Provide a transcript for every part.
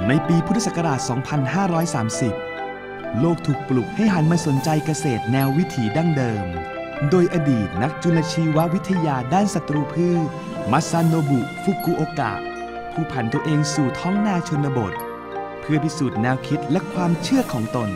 ในปีพุทธศักราช 2530 โลกถูกปลุกให้หันมาสนใจเกษตรแนววิถีดั้งเดิม โดยอดีตนักจุลชีววิทยาด้านศัตรูพืช มัซาโนบุ ฟุกุโอกะ ผู้ผันตัวเองสู่ท้องนาชนบท เพื่อพิสูจน์แนวคิดและความเชื่อของตน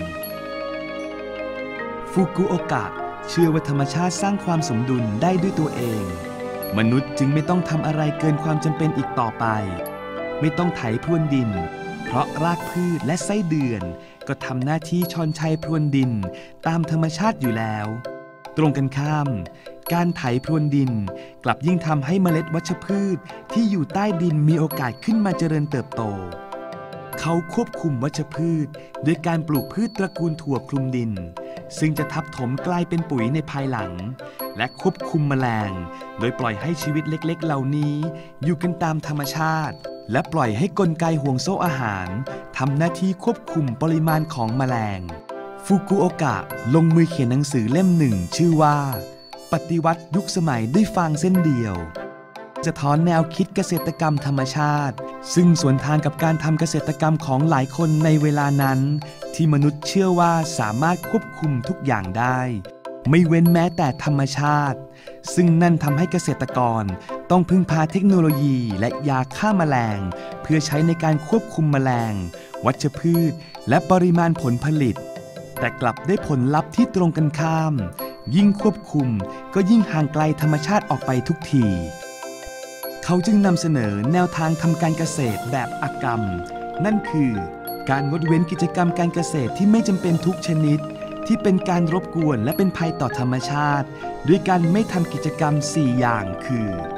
ฟุกุโอกะเชื่อว่าธรรมชาติสร้างความสมดุลได้ด้วยตัวเอง มนุษย์จึงไม่ต้องทำอะไรเกินความจำเป็นอีกต่อไป ไม่ต้องไถพรวนดิน เพราะรากพืชและไส้เดือนก็ทำหน้าที่ชอนชัยพรวนดินตามธรรมชาติอยู่แล้ว ตรงกันข้าม การไถพรวนดินกลับยิ่งทำให้เมล็ดวัชพืชที่อยู่ใต้ดินมีโอกาสขึ้นมาเจริญเติบโต เขาควบคุมวัชพืชด้วยการปลูกพืชตระกูลถั่วคลุมดินซึ่งจะทับถมกลายเป็นปุ๋ยในภายหลังและควบคุมแมลงโดยปล่อยให้ชีวิตเล็กๆเหล่านี้อยู่กันตามธรรมชาติและปล่อยให้กลไกห่วงโซ่อาหารทำหน้าที่ควบคุมปริมาณของแมลงฟุกุโอกะลงมือเขียนหนังสือเล่มหนึ่งชื่อว่าปฏิวัติยุคสมัยด้วยฟางเส้นเดียวจะท้อนแนวคิดเกษตรกรรมธรรมชาติซึ่งสวนทางกับการทำเกษตรกรรมของหลายคนในเวลานั้นที่มนุษย์เชื่อว่าสามารถควบคุมทุกอย่างได้ไม่เว้นแม้แต่ธรรมชาติซึ่งนั่นทำให้เกษตรกรต้องพึ่งพาเทคโนโลยีและยาฆ่าแมลงเพื่อใช้ในการควบคุมแมลงวัชพืชและปริมาณผลผลิตแต่กลับได้ผลลัพธ์ที่ตรงกันข้ามยิ่งควบคุมก็ยิ่งห่างไกลธรรมชาติออกไปทุกทีเขาจึงนำเสนอแนวทางทำการเกษตรแบบอกรรมนั่นคือการงดเว้นกิจกรรมการเกษตรที่ไม่จำเป็นทุกชนิดที่เป็นการรบกวนและเป็นภัยต่อธรรมชาติด้วยการไม่ทำกิจกรรม 4 อย่างคือ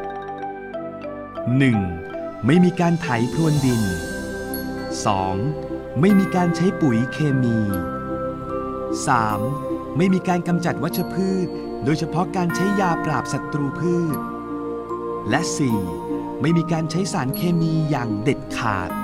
1. ไม่มีการไถพรวนดิน 2. ไม่มีการใช้ปุ๋ยเคมี 3. ไม่มีการกำจัดวัชพืชโดยเฉพาะการใช้ยาปราบศัตรูพืชและ 4. ไม่มีการใช้สารเคมีอย่างเด็ดขาด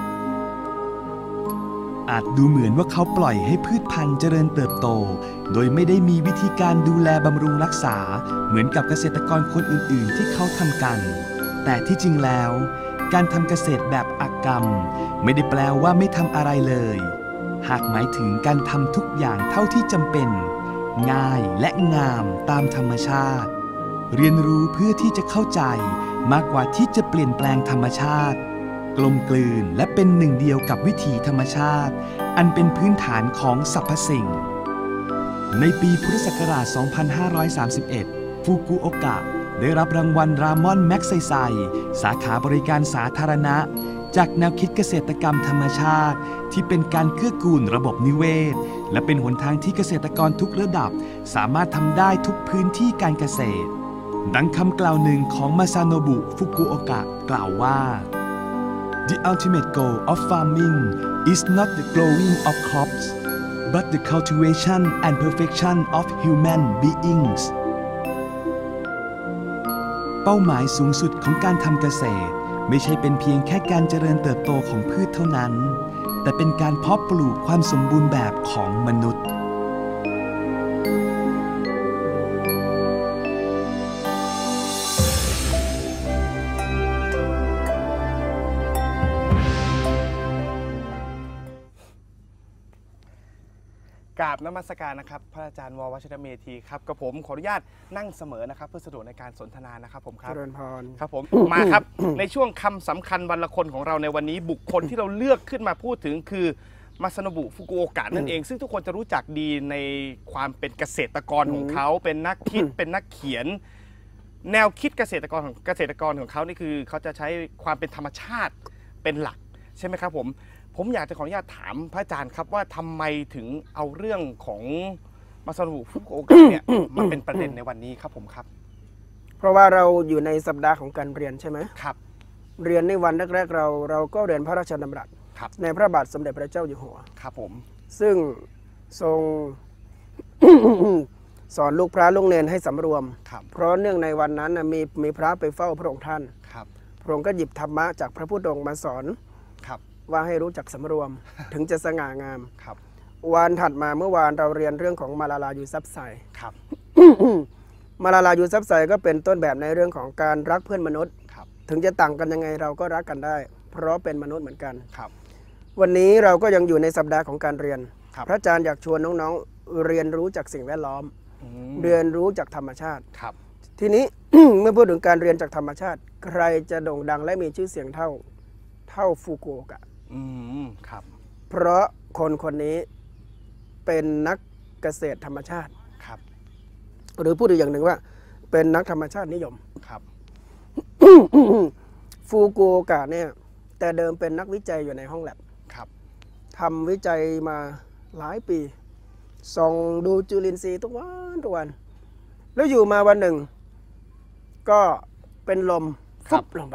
อาจดูเหมือนว่าเขาปล่อยให้พืชพันธุ์เจริญเติบโตโดยไม่ได้มีวิธีการดูแลบำรุงรักษาเหมือนกับเกษตรกรคนอื่นๆที่เขาทำกันแต่ที่จริงแล้วการทำเกษตรแบบอกรรมไม่ได้แปลว่าไม่ทำอะไรเลยหากหมายถึงการทำทุกอย่างเท่าที่จำเป็นง่ายและงามตามธรรมชาติเรียนรู้เพื่อที่จะเข้าใจมากกว่าที่จะเปลี่ยนแปลงธรรมชาติกลมกลืนและเป็นหนึ่งเดียวกับวิถีธรรมชาติอันเป็นพื้นฐานของสรรพสิ่งในปีพุทธศักราช 2531 ฟุกุโอกะได้รับรางวัลรามอนแม็กไซไซสาขาบริการสาธารณะจากแนวคิดเกษตรกรรมธรรมชาติที่เป็นการเกื้อกูลระบบนิเวศและเป็นหนทางที่เกษตรกรทุกระดับสามารถทำได้ทุกพื้นที่การเกษตรดังคำกล่าวหนึ่งของมาซาโนบุ ฟุกุโอกะกล่าวว่า The ultimate goal of farming is not the growing of crops, but the cultivation and perfection of human beings. เป้าหมายสูงสุดของการทำเกษตรไม่ใช่เป็นเพียงแค่การเจริญเติบโตของพืชเท่านั้นแต่เป็นการเพาะปลูกความสมบูรณ์แบบของมนุษย์กราบนมัสการนะครับพระอาจารย์ววชรเมธีครับกับผมขออนุญาตนั่งเสมอนะครับเพื่อสะดวกในการสนทนานะครับผมครับเจริญพรครับผมมาครับ ในช่วงคำสำคัญวันละคนของเราในวันนี้บุคคลที่เราเลือกขึ้นมาพูดถึงคือมาซาโนบุ ฟุกุโอกะนั่นเองซึ่งทุกคนจะรู้จักดีในความเป็นเกษตรกรของเขาเป็นนักคิดเป็นนักเขียนแนวคิดเกษตรกรของเขานี่คือเขาจะใช้ความเป็นธรรมชาติเป็นหลักใช่ไหมครับผมอยากจะขออนุญาตถามพระอาจารย์ครับว่าทำไมถึงเอาเรื่องของมาซาโนบุ ฟุกุโอกะเนี่ยมาเป็นประเด็นในวันนี้ครับผมครับเพราะว่าเราอยู่ในสัปดาห์ของการเรียนใช่ไหมครับเรียนในวันแรกๆเราก็เรียนพระราชดำรัสในพระบาทสมเด็จพระเจ้าอยู่หัวครับผมซึ่งทรง สอนลูกพระลูกเนรให้สำรวมเพราะเนื่องในวันนั้นมีพระไปเฝ้าพระองค์ท่านพระองค์ก็หยิบธรรมะจากพระพุทธองค์มาสอนว่าให้รู้จักสำรวม ถึงจะสง่างามวันถัดมาเมื่อวานเราเรียนเรื่องของมาลาลายูซับไซ มาลาลายูซับไซก็เป็นต้นแบบในเรื่องของการรักเพื่อนมนุษย์ถึงจะต่างกันยังไงเราก็รักกันได้เพราะเป็นมนุษย์เหมือนกันวันนี้เราก็ยังอยู่ในสัปดาห์ของการเรียนครับพระอาจารย์อยากชวนน้องๆเรียนรู้จากสิ่งแวดล้อม เรียนรู้จากธรรมชาติครับทีนี้ เมื่อพูดถึงการเรียนจากธรรมชาติ ใครจะโด่งดังและมีชื่อเสียงเท่าฟุกุโอกะครับเพราะคนคนนี้เป็นนักเกษตรธรรมชาติครับหรือพูดอีกอย่างหนึ่งว่าเป็นนักธรรมชาตินิยมครับฟุกุโอกะเนี่ยแต่เดิมเป็นนักวิจัยอยู่ในห้องแลบครับทำวิจัยมาหลายปีส่องดูจุลินทรีย์ทุกวันแล้วอยู่มาวันหนึ่ง ก็เป็นลมฟุบลงไป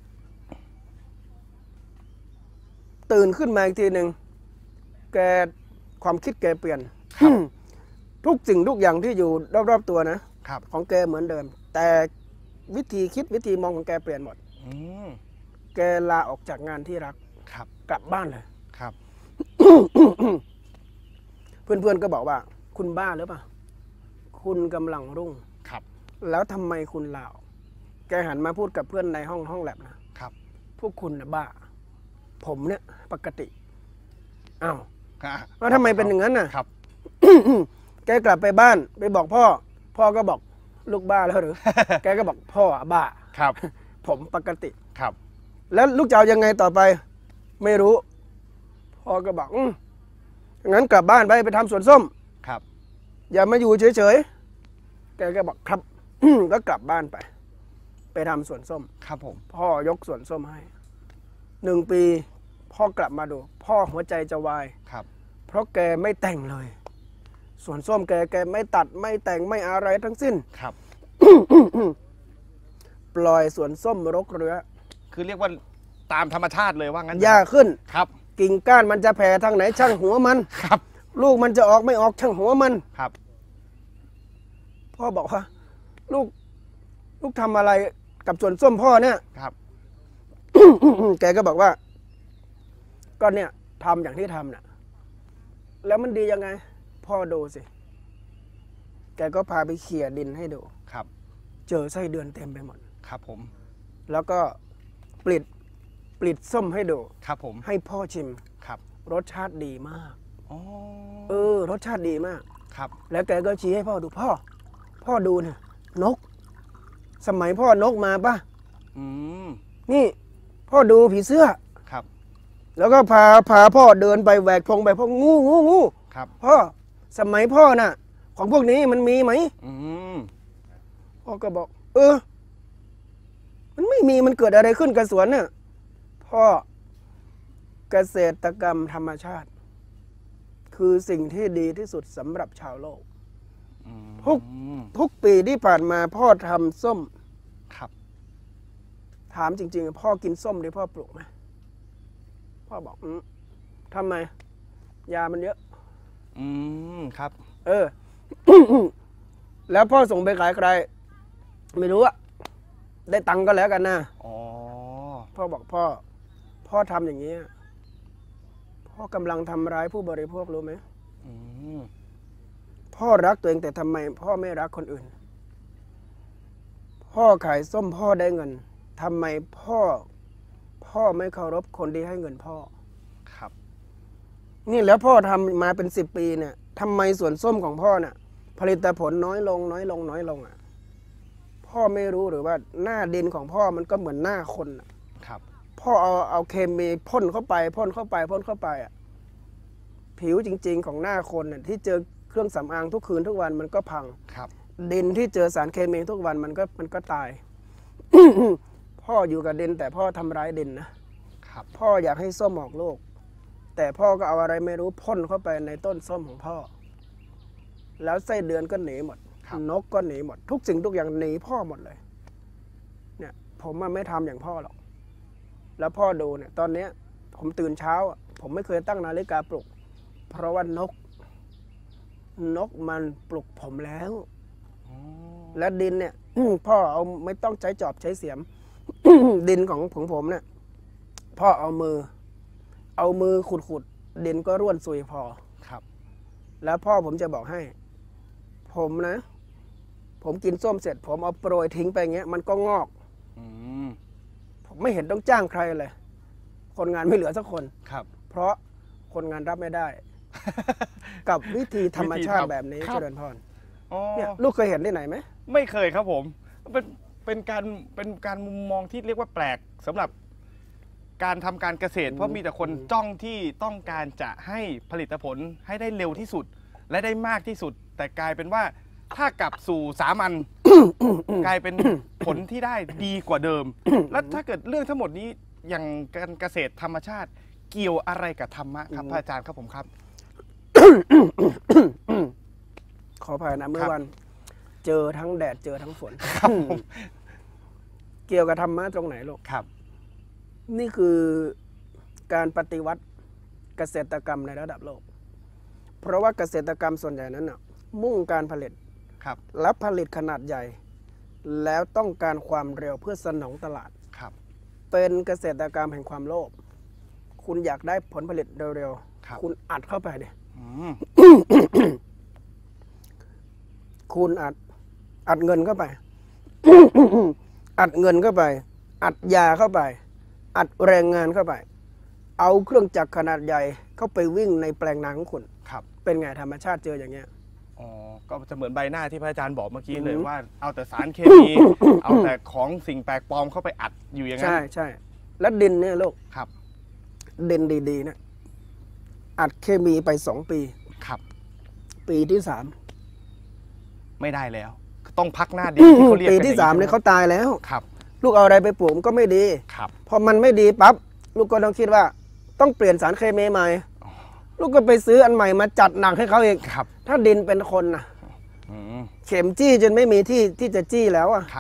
ตื่นขึ้นมาอีกทีหนึ่งแกความคิดแกเปลี่ยน ทุกสิ่งทุกอย่างที่อยู่รอบๆตัวนะครับ ของแกเหมือนเดิม แต่วิธีคิดวิธีมองของแกเปลี่ยนหมด แกลาออกจากงานที่รักครับกลับบ้านเลยครับเพื่อนๆก็บอกว่า คุณบ้าหรือเปล่าคุณกำลังรุ่งครับแล้วทำไมคุณลาออกแกหันมาพูดกับเพื่อนในห้องแลบนะครับ พวกคุณนะบ้า ผมเนี่ยปกติอ้าวแล้วทำไมเป็นอย่างนั้นน่ะครับแกกลับไปบ้านไปบอกพ่อ พ่อก็บอกลูกบ้าแล้วหรือ แกก็บอกพ่อบ้าครับผมปกติครับแล้วลูกจะเอายังไงต่อไป ไม่รู้ พ่อก็บอกงั้นกลับบ้านไปทำสวนส้มครับอย่ามาอยู่เฉยๆ แกก็บอกครับ ก็กลับบ้านไปทำสวนส้มครับผมพ่อยกสวนส้มให้1 ปีพ่อกลับมาดู พ่อหัวใจจะวายครับเพราะแกไม่แต่งเลยสวนส้มแกไม่ตัดไม่แต่งไม่อะไรทั้งสิ้นครับปล่อยสวนส้มรกเรื้อคือเรียกว่าตามธรรมชาติเลยว่างั้นหญ้าขึ้นครับกิ่งก้านมันจะแผ่ทางไหนช่างหัวมันครับลูกมันจะออกไม่ออกช่างหัวมันครับพ่อบอกว่า ลูกทำอะไรกับสวนส้มพ่อเนี่ยครับแกก็บอกว่า ก็เนี่ยทำอย่างที่ทำน่ะแล้วมันดียังไง พ่อดูสิ แกก็พาไปเขี่ยดินให้ดูครับเจอไส้เดือนเต็มไปหมดครับผมแล้วก็ปลิดส้มให้ดูครับผมให้พ่อชิมครับรสชาติดีมากอ๋อรสชาติดีมากครับแล้วแกก็ชี้ให้พ่อดูพ่อดูเนี่ยนก สมัยพ่อนกมาป่ะ นี่ พ่อดูผีเสื้อครับแล้วก็พาพ่อเดินไปแหวกพงไปพ่องูครับพ่อสมัยพ่อน่ะ ของพวกนี้มันมีไหม พ่อก็บอก มันไม่มีมันเกิดอะไรขึ้นกับสวนน่ะพ่อเกษตรกรรมธรรมชาติ คือสิ่งที่ดีที่สุดสำหรับชาวโลก ทุกปีที่ผ่านมาพ่อทำส้มครับถามจริงๆพ่อกินส้มที่พ่อปลูกไหมพ่อบอกทำไม ยามันเยอะครับแล้วพ่อส่งไปขายใคร ไม่รู้อะได้ตังค์ก็แล้วกันนะอ๋อพ่อบอกพ่อทำอย่างนี้พ่อกำลังทำร้ายผู้บริโภครู้ไหมพ่อรักตัวเองแต่ทำไม พ่อไม่รักคนอื่น พ่อขายส้มพ่อได้เงินทำไมพ่อไม่เคารพคนที่ให้เงินพ่อครับนี่แล้วพ่อทำมาเป็น10 ปีเนี่ยทำไมสวนส้มของพ่อเนี่ยผลิตผลน้อยลงอ่ะพ่อไม่รู้หรือว่าหน้าดินของพ่อมันก็เหมือนหน้าคนอ่ะครับพ่อเอาเคมีพ่นเข้าไปอ่ะผิวจริงๆของหน้าคนน่ะที่เจอเครื่องสำอางทุกคืนทุกวันมันก็พังครับดินที่เจอสารเคมีทุกวันมันก็ตาย พ่ออยู่กับดินแต่พ่อทำร้ายดินนะครับ พ่ออยากให้ส้มออกลูกแต่พ่อก็เอาอะไรไม่รู้พ่นเข้าไปในต้นส้มของพ่อ แล้วไส้เดือนก็หนีหมด นกก็หนีหมด ทุกสิ่งทุกอย่างหนีพ่อหมดเลย เนี่ย ผมไม่ทำอย่างพ่อหรอกแล้วพ่อดูเนี่ย ตอนเนี้ยผมตื่นเช้าผมไม่เคยตั้งนาฬิกาปลุก เพราะว่านกมันปลุกผมแล้ว และดินเนี่ย พ่อเอาไม่ต้องใช้จอบใช้เสียม ดินของผมเนี่ยพ่อเอามือขุดดินก็ร่วนซุยพอครับแล้วพ่อผมจะบอกให้ ผมกินส้มเสร็จ ผมเอาโปรยทิ้งไปอย่างเงี้ยมันก็งอกผมไม่เห็นต้องจ้างใครเลยคนงานไม่เหลือสักคนครับเพราะคนงานรับไม่ได้ กับวิธีธรรมชาติแบบนี้เจริญพรเนี่ยลูกเคยเห็นที่ไหนไหมไม่เคยครับผมเป็นการมุมมองที่เรียกว่าแปลกสำหรับการทำการเกษตรเพราะมีแต่คนจ้องที่ต้องการจะให้ผลิตผลให้ได้เร็วที่สุดและได้มากที่สุดแต่กลายเป็นว่าถ้ากลับสู่สามัญ กลายเป็นผลที่ได้ดีกว่าเดิม แล้วถ้าเกิดเรื่องทั้งหมดนี้อย่างการเกษตรธรรมชาติเกี่ยวอะไรกับธรรมะครับพระอาจารย์ครับผมครับขออภัยนะเมื่อวันเจอทั้งแดดเจอทั้งฝนเกี่ยวกับธรรมะตรงไหนลูกครับนี่คือการปฏิวัติเกษตรกรรมในระดับโลกเพราะว่าเกษตรกรรมส่วนใหญ่นั้นน่ะมุ่งการผลิตและผลิตขนาดใหญ่แล้วต้องการความเร็วเพื่อสนองตลาดเป็นเกษตรกรรมแห่งความโลภคุณอยากได้ผลผลิตเร็วๆคุณอัดเข้าไปดิคุณอัดเงินเข้าไป อัดเงินเข้าไปอัดยาเข้าไปอัดแรงงานเข้าไปเอาเครื่องจักรขนาดใหญ่เข้าไปวิ่งในแปลงนาของคุณเป็นไงธรรมชาติเจออย่างเงี้ยอ๋อก็จะเหมือนใบหน้าที่พระอาจารย์บอกเมื่อกี้เลยว่าเอาแต่สารเคมีเอาแต่ของสิ่งแปลกปลอมเข้าไปอัดอยู่อย่างนั้นใช่แล้วดินเนี่ยลูกดินดีๆนะอัดเคมีไป2 ปีปีที่3 ไม่ได้แล้วต้องพักหน้าดินที่เขาเรียกปีที่3เนี่ยเขาตายแล้วครับลูกเอาอะไรไปปลูกมันก็ไม่ดีพอมันไม่ดีปั๊บลูกก็ต้องคิดว่าต้องเปลี่ยนสารเคมีใหม่ลูกก็ไปซื้ออันใหม่มาจัดหนักให้เขาเองถ้าดินเป็นคนนะเข็มจี้จนไม่มีที่จะจี้แล้วอ่ะ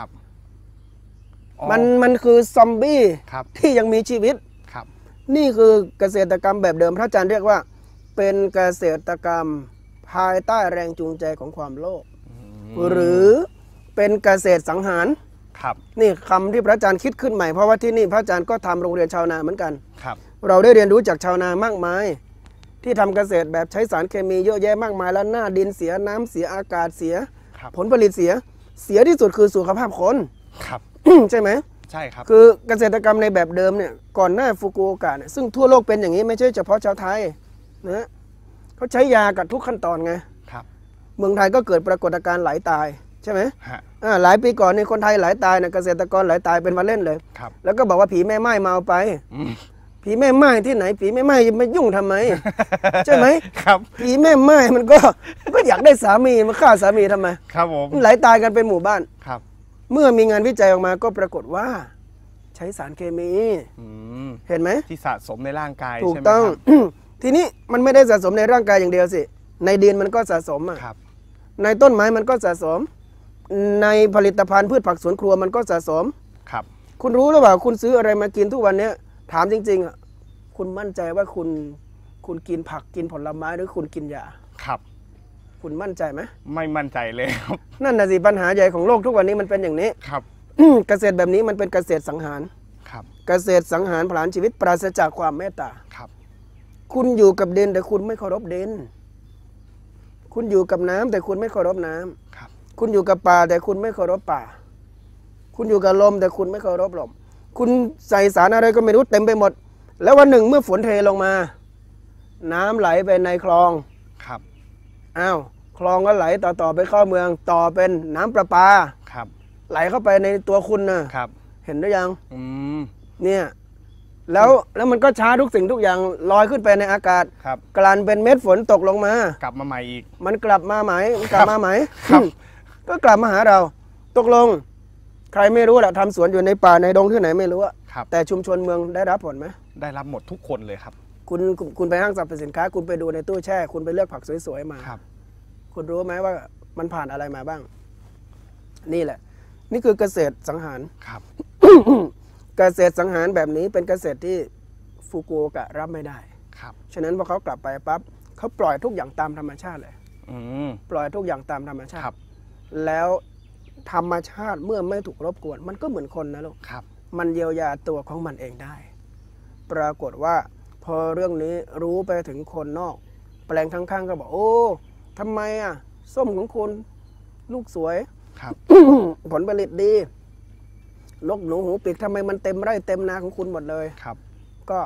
มันคือซอมบี้ที่ยังมีชีวิตนี่คือเกษตรกรรมแบบเดิมพระอาจารย์เรียกว่าเป็นเกษตรกรรมภายใต้แรงจูงใจของความโลภหรือเป็นเกษตรสังหารนี่คำที่พระอาจารย์คิดขึ้นใหม่เพราะว่าที่นี่พระอาจารย์ก็ทำโรงเรียนชาวนาเหมือนกันเราได้เรียนรู้จากชาวนามากมายที่ทำเกษตรแบบใช้สารเคมีเยอะแยะมากมายแล้วหน้าดินเสียน้ำเสียอากาศเสียผลผลิตเสียที่สุดคือสุขภาพคนใช่ไหมใช่ครับคือเกษตรกรรมในแบบเดิมเนี่ยก่อนหน้าฟุกุโอกะซึ่งทั่วโลกเป็นอย่างนี้ไม่ใช่เฉพาะชาวไทยนะเขาใช้ยากับทุกขั้นตอนไงเมืองไทยก็เกิดปรากฏการณ์ไหลตายใช่ไหมหลายปีก่อนนี่คนไทยไหลตายนะเกษตรกรไหลตายเป็นวันเล่นเลยแล้วก็บอกว่าผีแม่ไม้มาเอาไปผีแม่ไม้ที่ไหนผีแม่ไม้จะมายุ่งทำไมใช่ไหมผีแม่ไม้มันก็อยากได้สามีมาฆ่าสามีทำไมครับผมไหลตายกันเป็นหมู่บ้านเมื่อมีงานวิจัยออกมาก็ปรากฏว่าใช้สารเคมีเห็นไหมที่สะสมในร่างกายถูกต้องทีนี้มันไม่ได้สะสมในร่างกายอย่างเดียวสิในดินมันก็สะสมในต้นไม้มันก็สะสมในผลิตภัณฑ์พืชผักสวนครัวมันก็สะสมคุณรู้หรือเปล่าคุณซื้ออะไรมากินทุกวันนี้ถามจริงๆคุณมั่นใจว่าคุณกินผักกินผลไม้หรือคุณกินยาคุณมั่นใจไหมไม่มั่นใจเลยครับนั่นน่ะสิปัญหาใหญ่ของโลกทุกวันนี้มันเป็นอย่างนี้เกษตรแบบนี้มันเป็นเกษตรสังหารเกษตรสังหารผลาญชีวิตปราศจากความเมตตาคุณอยู่กับดินแต่คุณไม่เคารพดินคุณอยู่กับน้ำแต่คุณไม่เคารพน้ำคุณอยู่กับป่าแต่คุณไม่เคารพป่าคุณอยู่กับลมแต่คุณไม่เคารพลมคุณใส่สารอะไรก็ไม่รู้เต็มไปหมดแล้ววันหนึ่งเมื่อฝนเทลงมาน้ำไหลไปในคลองอ้าวคลองก็ไหลต่อไปเข้าเมืองต่อเป็นน้ำประปาไหลเข้าไปในตัวคุณนะเห็นหรือยังเนี่ยแล้วมันก็ช้าทุกสิ่งทุกอย่างลอยขึ้นไปในอากาศกลั่นเป็นเม็ดฝนตกลงมากลับมาใหม่อีกมันกลับมาไหมก็กลับมาหาเราตกลงใครไม่รู้แหละทำสวนอยู่ในป่าในดงที่ไหนไม่รู้แต่ชุมชนเมืองได้รับผลไหมได้รับหมดทุกคนเลยครับคุณไปห้างสรรพสินค้าคุณไปดูในตู้แช่คุณไปเลือกผักสวยๆมาคุณรู้ไหมว่ามันผ่านอะไรมาบ้างนี่แหละนี่คือเกษตรสังหารเกษตรสังหารแบบนี้เป็นเกษตรที่ฟุกุโอกะรับไม่ได้ฉะนั้นพอเขากลับไปปั๊บเขาปล่อยทุกอย่างตามธรรมชาติเลยปล่อยทุกอย่างตามธรรมชาติแล้วธรรมชาติเมื่อไม่ถูกรบกวนมันก็เหมือนคนนะลูกมันเยียวยาตัวของมันเองได้ปรากฏว่าพอเรื่องนี้รู้ไปถึงคนนอกแปลงข้างๆก็บอกโอ้ทำไมอ่ะส้มของคุณลูกสวยผลผลิตดีนกหนูหูปีกทำไมมันเต็มไร่เต็มนาของคุณหมดเลยก็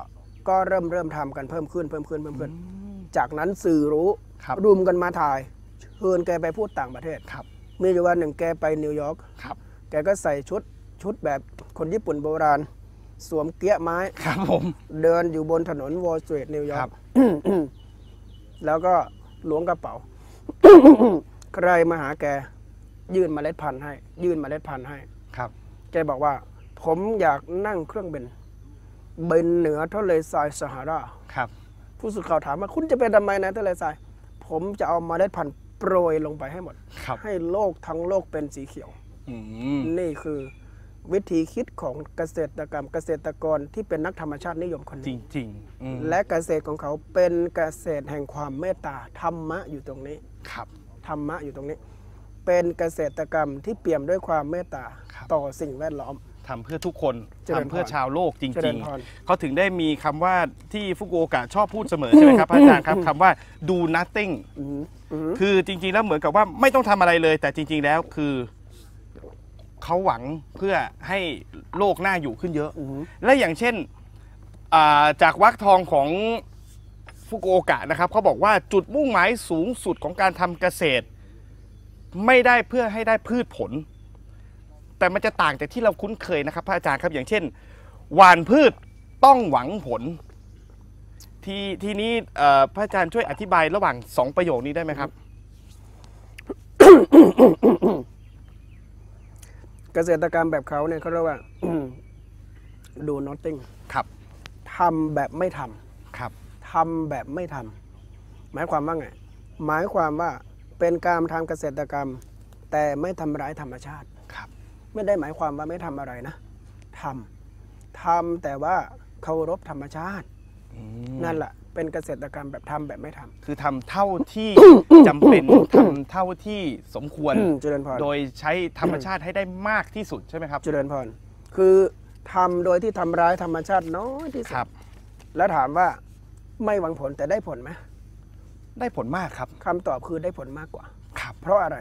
ก็เริ่มทำกันเพิ่มขึ้นจากนั้นสื่อรู้รุมกันมาถ่ายเชิญแกไปพูดต่างประเทศมีอยู่วันหนึ่งแกไปนิวยอร์กแกก็ใส่ชุดแบบคนญี่ปุ่นโบราณสวมเกี้ยไม้ครับผมเดินอยู่บนถนนวอลล์สตรีทนิวยอร์กแล้วก็ล้วงกระเป๋า ใครมาหาแกยื่นเมล็ดพันธุ์ให้ครับแกบอกว่าผมอยากนั่งเครื่องบินเหนือทะเลทรายซาฮาราครับผู้สื่อข่าวถามว่าคุณจะเป็นทำไมนะทะเลทรายผมจะเอาเมล็ดพันธุ์โปรยลงไปให้หมดให้โลกทั้งโลกเป็นสีเขียวนี่คือวิธีคิดของเกษตรกรที่เป็นนักธรรมชาตินิยมคนนี้จริงและเกษตรของเขาเป็นเกษตรแห่งความเมตตาธรรมะอยู่ตรงนี้ธรรมะอยู่ตรงนี้เป็นเกษตรกรรมที่เปี่ยมด้วยความเมตตาต่อสิ่งแวดล้อมทำเพื่อทุกคนทำเพื่อชาวโลกจริงๆเขาถึงได้มีคำว่าที่ฟุกุโอกะชอบพูดเสมอใช่ไหมครับอาจารย์ครับคำว่า do nothing คือจริงๆแล้วเหมือนกับว่าไม่ต้องทำอะไรเลยแต่จริงๆแล้วคือเขาหวังเพื่อให้โลกน่าอยู่ขึ้นเยอะและอย่างเช่นจากวรรคทองของฟุกุโอกะนะครับเขาบอกว่าจุดมุ่งหมายสูงสุดของการทำเกษตรไม่ได้เพื่อให้ได้พืชผลแต่มันจะต่างจากที่เราคุ้นเคยนะครับพระอาจารย์ครับอย่างเช่นหว่านพืชต้องหวังผลทีนี้พระอาจารย์ช่วยอธิบายระหว่าง2ประโยคนี้ได้ไหมครับเกษตรกรรมแบบเขาเนี่ยเขาเรียกว่า do nothing ครับทำแบบไม่ทำครับทำแบบไม่ทำหมายความว่าไงหมายความว่าเป็นการทำเกษตรกรรมแต่ไม่ทำร้ายธรรมชาติครับไม่ได้หมายความว่าไม่ทำอะไรนะทำแต่ว่าเคารพธรรมชาตินั่นแหละเป็นเกษตรกรรมแบบทำแบบไม่ทำคือทำเท่าที่ จำเป็นทำเท่าที่สมควรโดยใช้ธรรมชาติให้ได้มากที่สุดใช่ไหมครับเจริญพรคือทำโดยที่ทำร้ายธรรมชาติน้อยที่สุดแล้วถามว่าไม่หวังผลแต่ได้ผลไหมได้ผลมากครับคำตอบคือได้ผลมากกว่าครับเพราะอะไร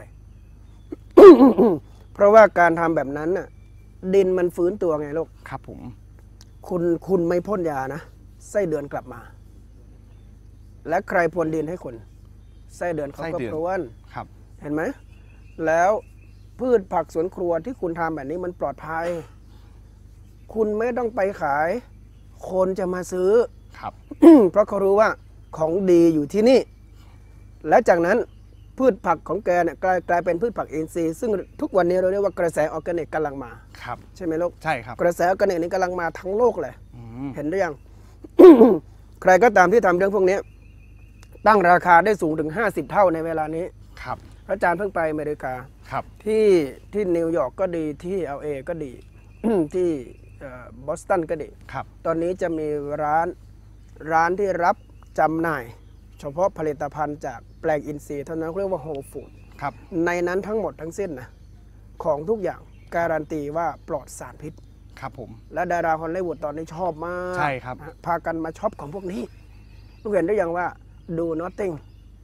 เพราะว่าการทำแบบนั้นน่ะดินมันฟื้นตัวไงลูกครับผมคุณไม่พ่นยานะไส้เดือนกลับมาและใครพรวนดินให้คุณไส้เดือนเขาก็พรวนเห็นไหมแล้วพืชผักสวนครัวที่คุณทำแบบนี้มันปลอดภัยคุณไม่ต้องไปขายคนจะมาซื้อครับเพราะเขารู้ว่าของดีอยู่ที่นี่และจากนั้นพืชผักของแกเนี่ยกลายเป็นพืชผักอินทรีย์ซึ่งทุกวันนี้เราเรียกว่ากระแสออร์แกนิกกำลังมาครับใช่ไหมลูกใช่ครับกระแสออร์แกนิกนี้กำลังมาทั้งโลกเลยเห็นหรือยัง ใครก็ตามที่ทำเรื่องพวกนี้ตั้งราคาได้สูงถึง50เท่าในเวลานี้ครับพระอาจารย์เพิ่งไปอเมริกาครับที่นิวยอร์กก็ดีที่ LA ก็ดี ที่บอสตันก็ดีครับตอนนี้จะมีร้านที่รับจำหน่ายเฉพาะผลิตภัณฑ์จากแปลงอินทรีย์เท่านั้นเรียกว่าโฮลฟู้ดครับในนั้นทั้งหมดทั้งสิ้นนะของทุกอย่างการันตีว่าปลอดสารพิษครับผมและดาราฮอลลีวูดตอนนี้ชอบมากใช่ครับพากันมาช็อปของพวกนี้รู้เห็นได้ยังว่า do nothing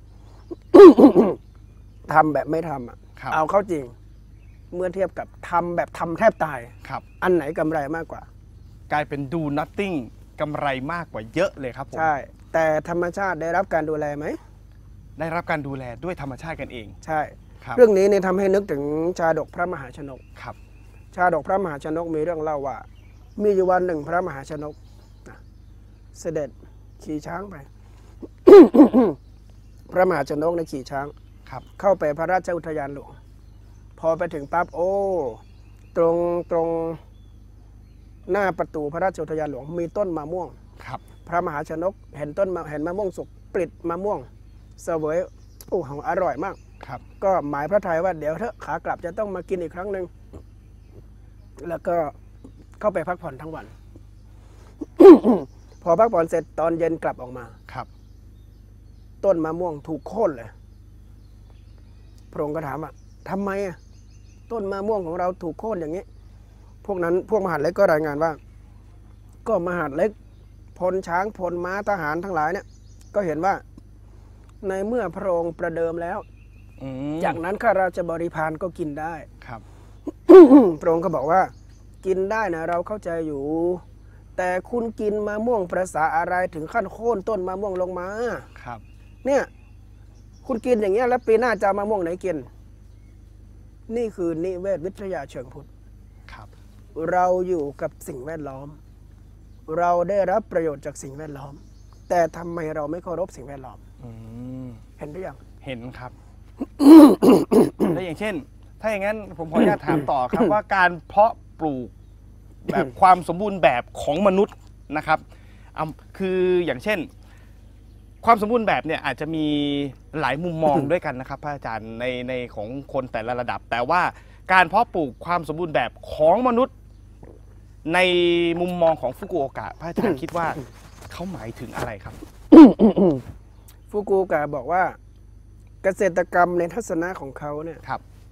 ทำแบบไม่ทำเอาเข้าจริงเมื่อเทียบกับทำแบบทำแทบตายอันไหนกำไรมากกว่ากลายเป็น do nothing กำไรมากกว่าเยอะเลยครับผมใช่แต่ธรรมชาติได้รับการดูแลไหมได้รับการดูแลด้วยธรรมชาติกันเองใช่เรื่องนี้เนี่ยทำให้นึกถึงชาดกพระมหาชนกครับชาดกพระมหาชนกมีเรื่องเล่าว่ามีอยู่วันหนึ่งพระมหาชนกเสด็จขี่ช้างไป พระมหาชนกในขี่ช้างเข้าไปพระราชอุทยานหลวงพอไปถึงปั๊บโอ้ตรงหน้าประตูพระราชอุทยานหลวงมีต้นมะม่วงพระมหาชนกเห็นมะม่วงสุกปลิดมะม่วงเสวยโอ้โหอร่อยมากก็หมายพระทัยว่าเดี๋ยวเถอะขากลับจะต้องมากินอีกครั้งหนึ่งแล้วก็เข้าไปพักผ่อนทั้งวัน พอพักผ่อนเสร็จตอนเย็นกลับออกมาต้นมะม่วงถูกโค่นเลยพระองค์ก็ถามว่าทำไมต้นมะม่วงของเราถูกโค่นอย่างนี้พวกมหาดเล็กก็รายงานว่าก็มหาดเล็กพลช้างพลม้าทหารทั้งหลายเนี่ยก็เห็นว่าในเมื่อพระองค์ประเดิมแล้วจากนั้นข้าราชบริพารก็กินได้ พระองค์ก็บอกว่ากินได้นะเราเข้าใจอยู่แต่คุณกินมะม่วงประสาอะไรถึงขั้นโค่นต้นมะม่วงลงมาครับเนี่ยคุณกินอย่างเงี้ยแล้วปีหน้าจะมะม่วงไหนกินนี่คือนิเวศวิทยาเชิงพุทธครับเราอยู่กับสิ่งแวดล้อมเราได้รับประโยชน์จากสิ่งแวดล้อมแต่ทำไมเราไม่เคารพสิ่งแวดล้อมเห็นหรือยังเห็นครับ ถ้าอย่างเช่นถ้าอย่างนั้นผมขออนุญาตถามต่อครับ ว่าการเพาะปลูกแบบความสมบูรณ์แบบของมนุษย์นะครับคืออย่างเช่นความสมบูรณ์แบบเนี่ยอาจจะมีหลายมุมมองด้วยกันนะครับพระอาจารย์ในของคนแต่ละระดับแต่ว่าการเพาะปลูกความสมบูรณ์แบบของมนุษย์ในมุมมองของฟุกุโอกะพระอาจารย์คิดว่าเขาหมายถึงอะไรครับฟุกุโอกะบอกว่าเกษตรกรรมในทัศนะของเขาเนี่ย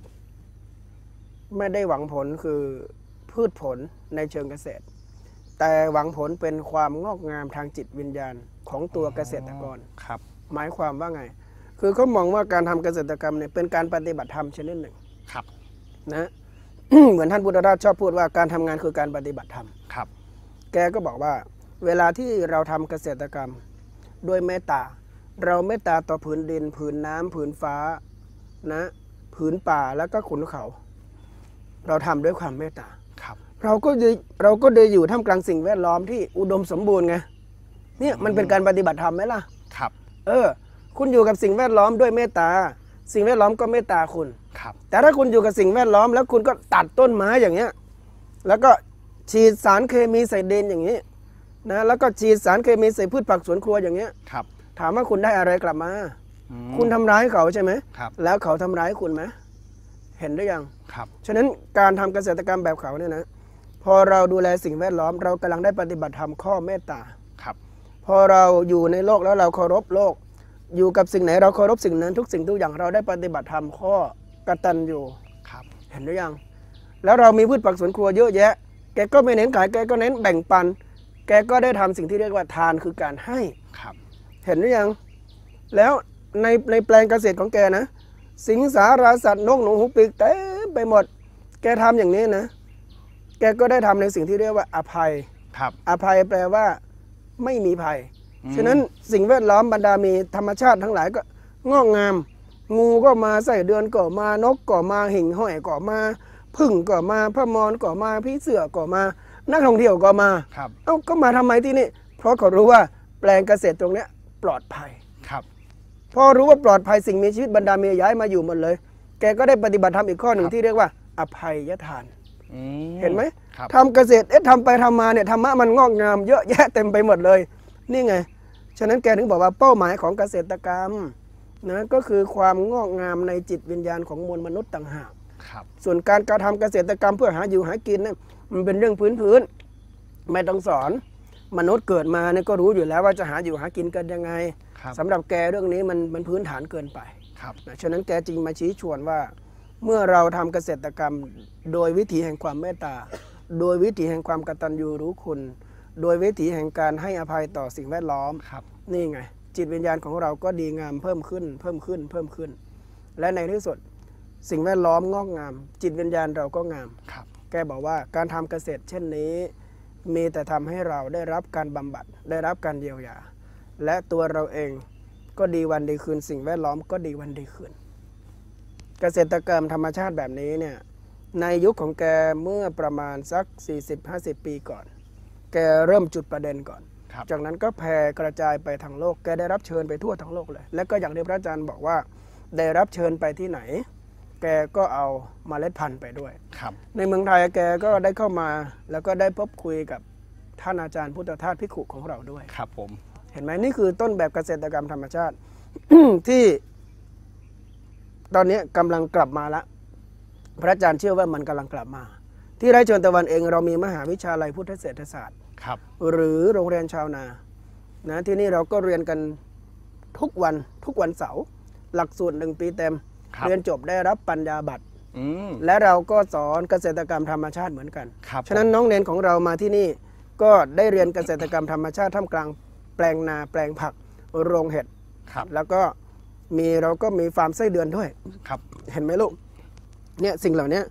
ไม่ได้หวังผลคือพืชผลในเชิงเกษตรแต่หวังผลเป็นความงอกงามทางจิตวิญญาณของตัวเกษตรกรครับหมายความว่าไงคือเขามองว่าการทำเกษตรกรรมเนี่ยเป็นการปฏิบัติธรรมชนิดหนึ่งครับนะ เหมือนท่านพุทธทาสชอบพูดว่าการทำงานคือการปฏิบัติธรรมครับแกก็บอกว่าเวลาที่เราทำเกษตรกรรมด้วยเมตตาเราเมตตาต่อผืนดินผืนน้ำผืนฟ้านะผืนป่าแล้วก็ขุนเขาเราทำด้วยความเมตตาเราก็ได้อยู่ท่ามกลางสิ่งแวดล้อมที่อุดมสมบูรณ์ไงเนี่ยมันเป็นการปฏิบัติธรรมไหมล่ะครับคุณอยู่กับสิ่งแวดล้อมด้วยเมตตาสิ่งแวดล้อมก็เมตตาคุณครับแต่ถ้าคุณอยู่กับสิ่งแวดล้อมแล้วคุณก็ตัดต้นไม้อย่างเงี้ยแล้วก็ฉีดสารเคมีใส่ดินอย่างนี้นะแล้วก็ฉีดสารเคมีใส่พืชผักสวนครัวอย่างเงี้ยครับถามว่าคุณได้อะไรกลับมาคุณทำร้ายเขาใช่ไหมครับแล้วเขาทำร้ายคุณไหมเห็นหรือยังครับฉะนั้นการทำเกษตรกรรมแบบเขาเนี่ยนะพอเราดูแลสิ่งแวดล้อมเรากำลังได้ปฏิบัติธรรมข้อเมตตาครับพอเราอยู่ในโลกแล้วเราเคารพโลกอยู่กับสิ่งไหนเราเคารพสิ่งนั้นทุกสิ่งทุกอย่างเราได้ปฏิบัติธรรมข้อกตัญญูครับเห็นหรือยังแล้วเรามีพืชผักสวนครัวเยอะแยะแกก็ไม่เน้นขายแกก็เน้นแบ่งปันแกก็ได้ทำสิ่งที่เรียกว่าทานคือการให้ครับเห็นหรือยังแล้วในแปลงเกษตรของแกนะสิงสาราสัตว์นกหนูหูปีกเต็มไปหมดแกทำอย่างนี้นะแกก็ได้ทำในสิ่งที่เรียกว่าอภัยครับอภัยแปลว่าไม่มีภัยฉะนั้นสิ่งแวดล้อมบรรดามีธรรมชาติทั้งหลายก็งอกงามงูก็มาไส้เดือนก็มานกก็มาหิ่งห้อยก็มาผึ้งก็มาพมรก็มาพี่เสือก็มานักท่องเที่ยวก็มาก็มาทำไมที่นี่เพราะเขารู้ว่าแปลงเกษตรตรงนี้ปลอดภัยครับพอรู้ว่าปลอดภัยสิ่งมีชีวิตบรรดามีย้ายมาอยู่หมดเลยแกก็ได้ปฏิบัติธรรมอีกข้อหนึ่งที่เรียกว่าอภัยทานเห็นไหมทำเกษตรทำไปทำมาเนี่ยธรรมะมันงอกงามเยอะแยะเต็มไปหมดเลยนี่ไงฉะนั้นแกถึงบอกว่าเป้าหมายของเกษตรกรรมนะก็คือความงอกงามในจิตวิญญาณของมวลมนุษย์ต่างหากส่วนการกระทำเกษตรกรรมเพื่อหาอยู่หากินเนี่ยมันเป็นเรื่องพื้นไม่ต้องสอนมนุษย์เกิดมาเนี่ยก็รู้อยู่แล้วว่าจะหาอยู่หากินกันยังไงสำหรับแกเรื่องนี้มันพื้นฐานเกินไปฉะนั้นแกจึงมาชี้ชวนว่าเมื่อเราทำเกษตรกรรมโดยวิถีแห่งความเมตตาโดยวิถีแห่งความกตัญญูรู้คุณโดยวิถีแห่งการให้อภัยต่อสิ่งแวดล้อมนี่ไงจิตวิญญาณของเราก็ดีงามเพิ่มขึ้นและในที่สุดสิ่งแวดล้อมงอกงามจิตวิญญาณเราก็งามแกบอกว่าการทำเกษตรเช่นนี้มีแต่ทำให้เราได้รับการบำบัดได้รับการเยียวยาและตัวเราเองก็ดีวันดีคืนสิ่งแวดล้อมก็ดีวันดีคืนเกษตรกรรมธรรมชาติแบบนี้เนี่ยในยุคของแกเมื่อประมาณสัก 40-50 ปีก่อนแกเริ่มจุดประเด็นก่อนจากนั้นก็แผ่กระจายไปทั้งโลกแกได้รับเชิญไปทั่วทั้งโลกเลยและก็อย่างที่พระอาจารย์บอกว่าได้รับเชิญไปที่ไหนแกก็เอาเมล็ดพันธุ์ไปด้วยในเมืองไทยแกก็ได้เข้ามาแล้วก็ได้พบคุยกับท่านอาจารย์พุทธทาสภิกขุของเราด้วยครับผมเห็นไหมนี่คือต้นแบบเกษตรกรรมธรรมชาติ ที่ตอนนี้กำลังกลับมาละพระอาจารย์เชื่อว่ามันกำลังกลับมาที่ไร่ชนตะวันเองเรามีมหาวิทยาลัยพุทธเศรษฐศาสตร์หรือโรงเรียนชาวนานะที่นี่เราก็เรียนกันทุกวันเสาร์หลักสูตร1 ปีเต็มเรียนจบได้รับปัญญาบัตรและเราก็สอนเกษตรกรรมธรรมชาติเหมือนกันฉะนั้นน้องเนนของเรามาที่นี่ก็ได้เรียนเกษตรกรรมธรรมชาติท่ามกลางแปลงนาแปลงผักโรงเห็ดแล้วก็เราก็มีฟาร์มไส้เดือนด้วยเห็นไหมลูกเนี่ยสิ่งเหล่านี้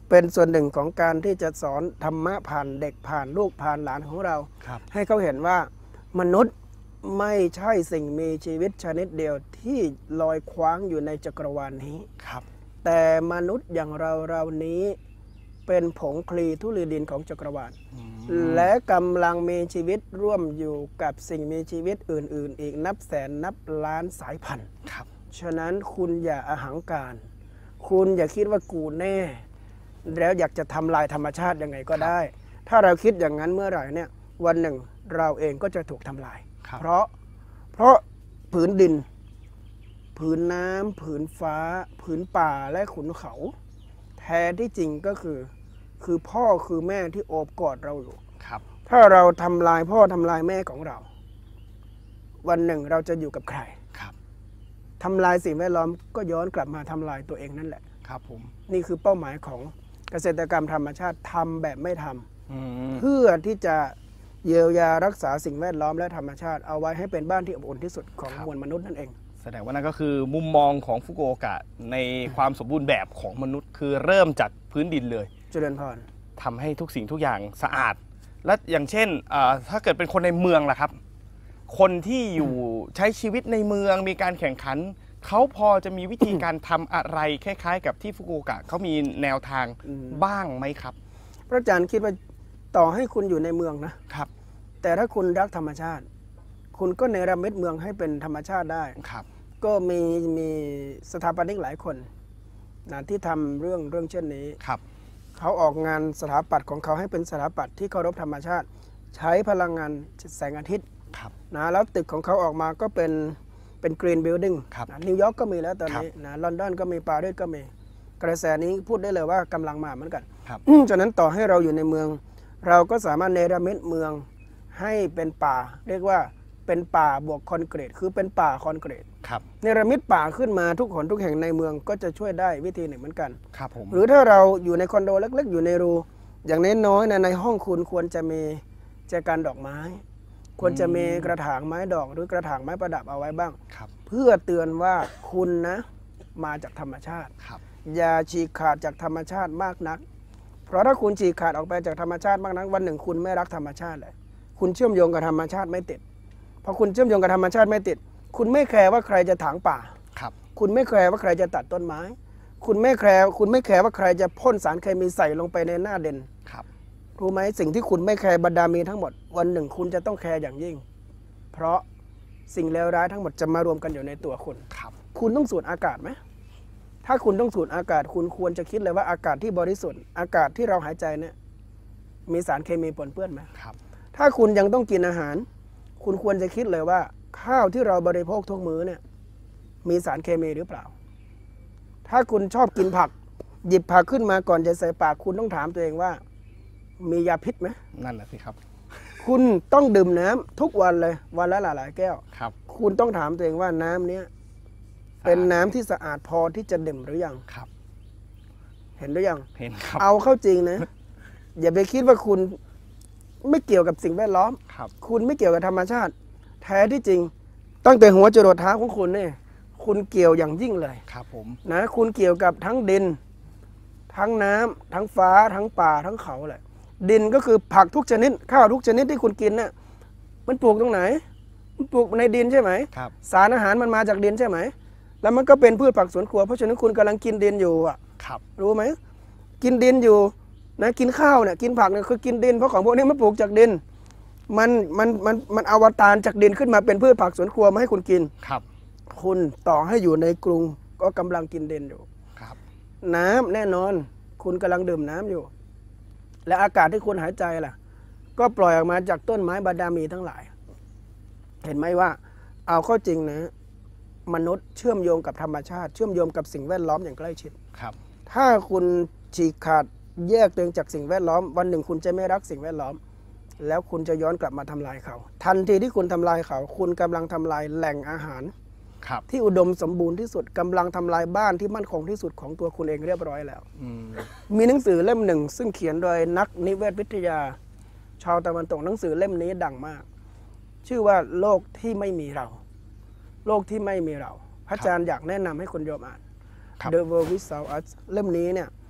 เป็นส่วนหนึ่งของการที่จะสอนธรรมะผ่านเด็กผ่านลูกผ่านหลานของเราให้เขาเห็นว่ามนุษย์ไม่ใช่สิ่งมีชีวิตชนิดเดียวที่ลอยคว้างอยู่ในจักรวาลนี้แต่มนุษย์อย่างเรานี้เป็นผงคลีธุลีดินของจักรวาลและกำลังมีชีวิตร่วมอยู่กับสิ่งมีชีวิตอื่นๆอีกนับแสนนับล้านสายพันธุ์ฉะนั้นคุณอย่าอหังการคุณอย่าคิดว่ากูแน่แล้วอยากจะทำลายธรรมชาติยังไงก็ได้ ถ้าเราคิดอย่างนั้นเมื่อไหร่เนี่ยวันหนึ่งเราเองก็จะถูกทำลายเพราะผืนดินผืนน้ำผืนฟ้าผืนป่าและขุนเขาแท้ที่จริงก็คือพ่อคือแม่ที่โอบกอดเราอยู่ถ้าเราทำลายพ่อทำลายแม่ของเราวันหนึ่งเราจะอยู่กับใครทำลายสิ่งแวดล้อมก็ย้อนกลับมาทำลายตัวเองนั่นแหละครับผมนี่คือเป้าหมายของเกษตรกรรมธรรมชาติทำแบบไม่ทำเพื่อที่จะเยียวยารักษาสิ่งแวดล้อมและธรรมชาติเอาไว้ให้เป็นบ้านที่อบอุ่นที่สุดของมวลมนุษย์นั่นเองแสดงว่านั่นก็คือมุมมองของฟุกุโอกะในความสมบูรณ์แบบของมนุษย์คือเริ่มจากพื้นดินเลยเจริญพรทำให้ทุกสิ่งทุกอย่างสะอาดและอย่างเช่นถ้าเกิดเป็นคนในเมืองล่ะครับคนที่อยู่ใช้ชีวิตในเมืองมีการแข่งขันเขาพอจะมีวิธีการทำอะไรคล้ายๆกับที่ฟุกุโอกะเขามีแนวทางบ้างไหมครับพระอาจารย์คิดว่าต่อให้คุณอยู่ในเมืองนะครับแต่ถ้าคุณรักธรรมชาติคุณก็เนรมิตเมืองให้เป็นธรรมชาติได้ครับก็มีสถาปนิกหลายคนนะที่ทำเรื่องเช่นนี้ครับเขาออกงานสถาปัตย์ของเขาให้เป็นสถาปัตย์ที่เคารพธรรมชาติใช้พลังงานแสงอาทิตย์นะแล้วตึกของเขาออกมาก็เป็นกรีนบิลดิ้งนิวยอร์กก็มีแล้วตอนนี้นะลอนดอนก็มีปารีสก็มีกระแสนี้พูดได้เลยว่ากำลังมาเหมือนกันฉะนั้นต่อให้เราอยู่ในเมืองเราก็สามารถเนรมิตเมืองให้เป็นป่าเรียกว่าเป็นป่าบวกคอนกรีตคือเป็นป่าคอนกรีตเนรมิตป่าขึ้นมาทุกหนทุกแห่งในเมืองก็จะช่วยได้วิธีหนึ่งเหมือนกันหรือถ้าเราอยู่ในคอนโดเล็กๆอยู่ในรูอย่างน้อยๆในห้องคุณควรจะมีแจกันดอกไม้ควรจะมีกระถางไม้ดอกหรือกระถางไม้ประดับเอาไว้บ้างเพื่อเตือนว่าคุณนะมาจากธรรมชาติอย่าฉีกขาดจากธรรมชาติมากนักเพราะถ้าคุณฉีกขาดออกไปจากธรรมชาติมากนักวันหนึ่งคุณไม่รักธรรมชาติเลยคุณเชื่อมโยงกับธรรมชาติไม่ติดพอคุณเชื่อมโยงกับธรรมชาติไม่ติดคุณไม่แคร์ว่าใครจะถางป่าคุณไม่แคร์ว่าใครจะตัดต้นไม้คุณไม่แคร์ว่าใครจะพ่นสารเคมีใส่ลงไปในหน้าเด่นรู้ไหมสิ่งที่คุณไม่แคร์บรรดามีทั้งหมดวันหนึ่งคุณจะต้องแคร์อย่างยิ่งเพราะสิ่งเลวร้ายทั้งหมดจะมารวมกันอยู่ในตัวคุณคุณต้องสูดอากาศไหมถ้าคุณต้องสูดอากาศคุณควรจะคิดเลยว่าอากาศที่บริสุทธิ์อากาศที่เราหายใจเนี่ยมีสารเคมีปนเปื้อนไหมถ้าคุณยังต้องกินอาหารคุณควรจะคิดเลยว่าข้าวที่เราบริโภคทุกมื้อเนี่ยมีสารเคมีหรือเปล่าถ้าคุณชอบกินผักหยิบผักขึ้นมาก่อนจะใส่ปากคุณต้องถามตัวเองว่ามียาพิษไหมนั่นแหละสิครับคุณต้องดื่มน้ำทุกวันเลยวันละหลายๆแก้วครับคุณต้องถามตัวเองว่าน้ำเนี้ยเป็นน้ำที่สะอาดพอที่จะดื่มหรือยังครับเห็นหรือยังเห็นครับเอาเข้าจริงนะอย่าไปคิดว่าคุณไม่เกี่ยวกับสิ่งแวดล้อมคุณไม่เกี่ยวกับธรรมชาติแท้ที่จริงตั้งแต่หัวจรดเท้าของคุณเนี่ยคุณเกี่ยวอย่างยิ่งเลยครับผมนะคุณเกี่ยวกับทั้งดินทั้งน้ำทั้งฟ้าทั้งป่าทั้งเขาแหละดินก็คือผักทุกชนิดข้าวทุกชนิดที่คุณกินน่ะมันปลูกตรงไหนมันปลูกในดินใช่ไหมสารอาหารมันมาจากดินใช่ไหมแล้วมันก็เป็นพืชผักสวนครัวเพราะฉะนั้นคุณกำลังกินดินอยู่อ่ะรู้ไหมกินดินอยู่นะกินข้าวเนี่ยกินผักเนี่ยคือกินดินเพราะของพวกนี้มันปลูกจากดินมันอวตารจากดินขึ้นมาเป็นพืชผักสวนครัวมาให้คุณกินครับคุณต่อให้อยู่ในกรุงก็กำลังกินดินอยู่ครับน้ำแน่นอนคุณกำลังดื่มน้ำอยู่และอากาศที่คุณหายใจล่ะก็ปล่อยออกมาจากต้นไม้บรรดามีทั้งหลายเห็นไหมว่าเอาเข้าจริงนะมนุษย์เชื่อมโยงกับธรรมชาติเชื่อมโยงกับสิ่งแวดล้อมอย่างใกล้ชิดครับถ้าคุณฉีกขาดแยกตัวเองจากสิ่งแวดล้อมวันหนึ่งคุณจะไม่รักสิ่งแวดล้อมแล้วคุณจะย้อนกลับมาทำลายเขาทันทีที่คุณทำลายเขาคุณกำลังทำลายแหล่งอาหารที่อุดมสมบูรณ์ที่สุดกำลังทำลายบ้านที่มั่นคงที่สุดของตัวคุณเองเรียบร้อยแล้วมีหนังสือเล่มหนึ่งซึ่งเขียนโดยนักนิเวศวิทยาชาวตะวันตกหนังสือเล่มนี้ดังมากชื่อว่าโลกที่ไม่มีเราโลกที่ไม่มีเราพระอาจารย์อยากแนะนำให้คนโยมอ่าน The World Without Us เล่มนี้เนี่ย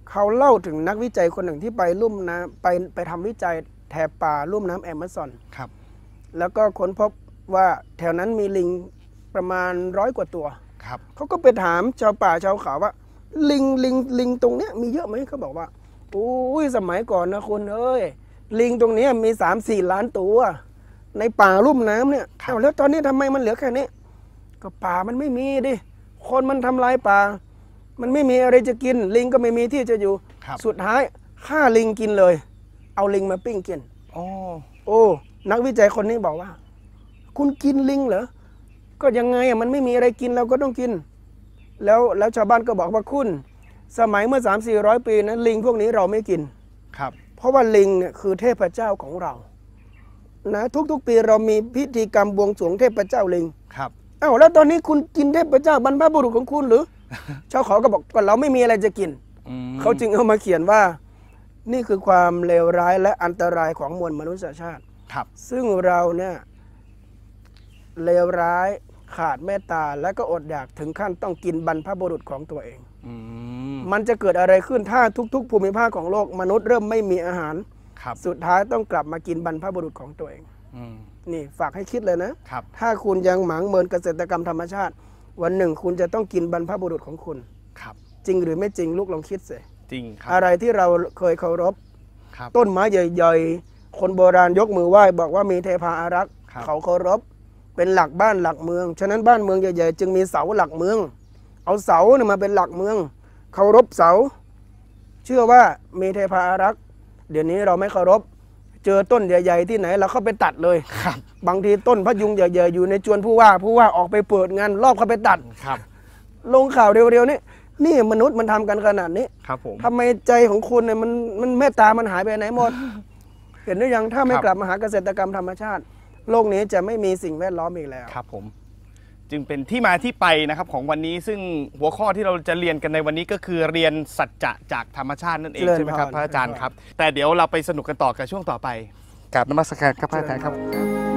เขาเล่าถึงนักวิจัยคนหนึ่งที่ไปลุ่มน้ำไปทำวิจัยแถบป่าลุ่มน้ำแอมะซอนครับแล้วก็ค้นพบว่าแถวนั้นมีลิงประมาณ100 กว่าตัวครับเขาก็ไปถามชาวป่าชาวเขาว่าลิงตรงเนี้ยมีเยอะไหมเขาบอกว่าโอ้ยสมัยก่อนนะคุณเอ้ยลิงตรงเนี้ยมี3-4 ล้านตัวในป่าลุ่มน้ำเนี่ยแล้วตอนนี้ทำไมมันเหลือแค่นี้ก็ป่ามันไม่มีดิคนมันทำลายป่ามันไม่มีอะไรจะกินลิงก็ไม่มีที่จะอยู่สุดท้ายฆ่าลิงกินเลยเอาลิงมาปิ้งกินโอ้นักวิจัยคนนี้บอกว่าคุณกินลิงเหรอก็ยังไงมันไม่มีอะไรกินเราก็ต้องกินแล้วชาวบ้านก็บอกว่าคุณสมัยเมื่อ300-400 ปีนั้นลิงพวกนี้เราไม่กินครับเพราะว่าลิงเนี่ยคือเทพเจ้าของเรานะทุกปีเรามีพิธีกรรมบวงสรวงเทพเจ้าลิงครับแล้วตอนนี้คุณกินเทพเจ้าบรรพบุรุษของคุณหรือชาวเขาก็บอกว่าเราไม่มีอะไรจะกินเขาจึงเอามาเขียนว่านี่คือความเลวร้ายและอันตรายของมวลมนุษยชาติครับซึ่งเราเนี่ยเลวร้ายขาดเมตตาและก็อดอยากถึงขั้นต้องกินบรรพบุรุษของตัวเองมันจะเกิดอะไรขึ้นถ้าทุกๆภูมิภาคของโลกมนุษย์เริ่มไม่มีอาหารสุดท้ายต้องกลับมากินบรรพบุรุษของตัวเองนี่ฝากให้คิดเลยนะถ้าคุณยังหมางเมินเกษตรกรรมธรรมชาติวันหนึ่งคุณจะต้องกินบรรพบุรุษของคุณจริงหรือไม่จริงลูกลองคิดสิจริงครับอะไรที่เราเคยเคารพต้นไม้ใหญ่ๆคนโบราณยกมือไหว้บอกว่ามีเทพาอารักษ์เขาเคารพเป็นหลักบ้านหลักเมืองฉะนั้นบ้านเมืองใหญ่ๆจึงมีเสาหลักเมืองเอาเสาเนี่ยมาเป็นหลักเมืองเคารพเสาเชื่อว่ามีเทพาอารักษ์เดี๋ยวนี้เราไม่เคารพเจอต้นใหญ่ๆที่ไหนเราเข้าไปตัดเลยบางทีต้นพยุงใหญ่ๆอยู่ในจวนผู้ว่าออกไปเปิดงานรอบเข้าไปตัดลงข่าวเร็วๆนี่มนุษย์มันทำกันขนาดนี้ทำไมใจของคุณเนี่ยมันเมตตามันหายไปไหนหมด เห็นหรือยังถ้าไม่กลับมาหาเกษตรกรรมธรรมชาติโลกนี้จะไม่มีสิ่งแวดล้อมอีกแล้วครับผมจึงเป็นที่มาที่ไปนะครับของวันนี้ซึ่งหัวข้อที่เราจะเรียนกันในวันนี้ก็คือเรียนสัจจะจากธรรมชาตินั่นเองใช่ไหมครับพระอาจารย์ครับแต่เดี๋ยวเราไปสนุกกันต่อกับช่วงต่อไปกราบนมัสการครับพระอาจารย์ครับ